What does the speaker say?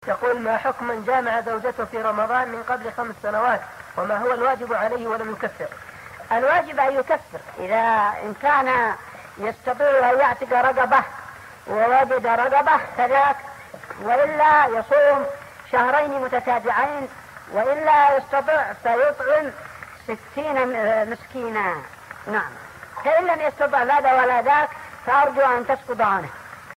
يقول: ما حكم من جامع زوجته في رمضان من قبل 5 سنوات، وما هو الواجب عليه ولم يكفر؟ الواجب أن يكفر إن كان يستطيع أن يعتق رقبة ووجد رقبة فذاك، وإلا يصوم 2 متتابعين، وإلا يستطيع فيطعم 60 مسكينا. نعم. فإن لم يستطع هذا ولا ذاك فأرجو أن تسقط عنه.